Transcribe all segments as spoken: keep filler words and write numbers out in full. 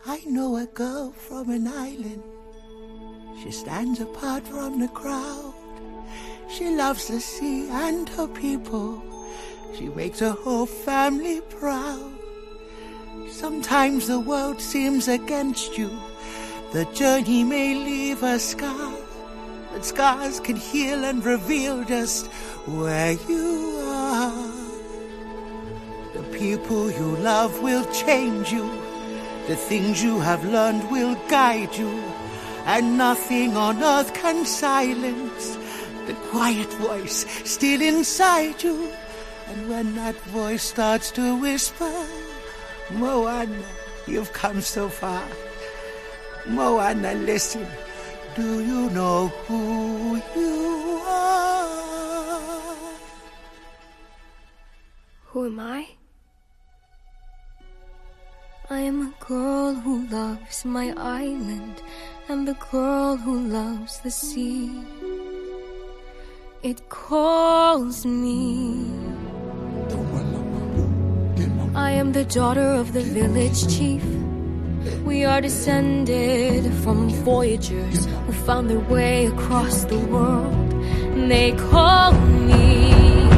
I know a girl from an island. She stands apart from the crowd. She loves the sea and her people. She makes her whole family proud. Sometimes the world seems against you. The journey may leave a scar, but scars can heal and reveal just where you are. The people you love will change you. The things you have learned will guide you. And nothing on earth can silence the quiet voice still inside you. And when that voice starts to whisper, Moana, you've come so far. Moana, listen, do you know who you are? Who am I? I am a girl who loves my island, and the girl who loves the sea. It calls me. I am the daughter of the village chief. We are descended from voyagers who found their way across the world. And they call me.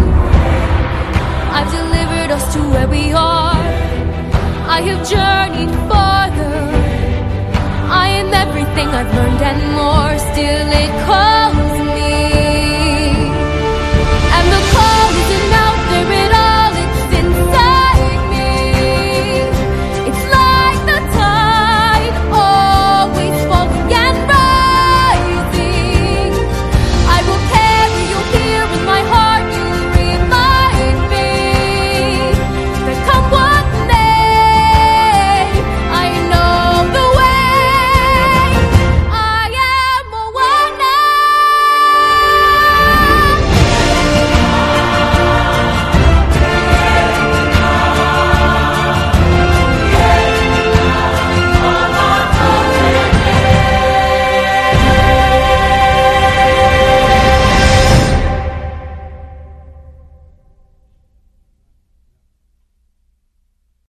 I've delivered us to where we are. I have journeyed farther. I am everything I've learned and more. Still it calls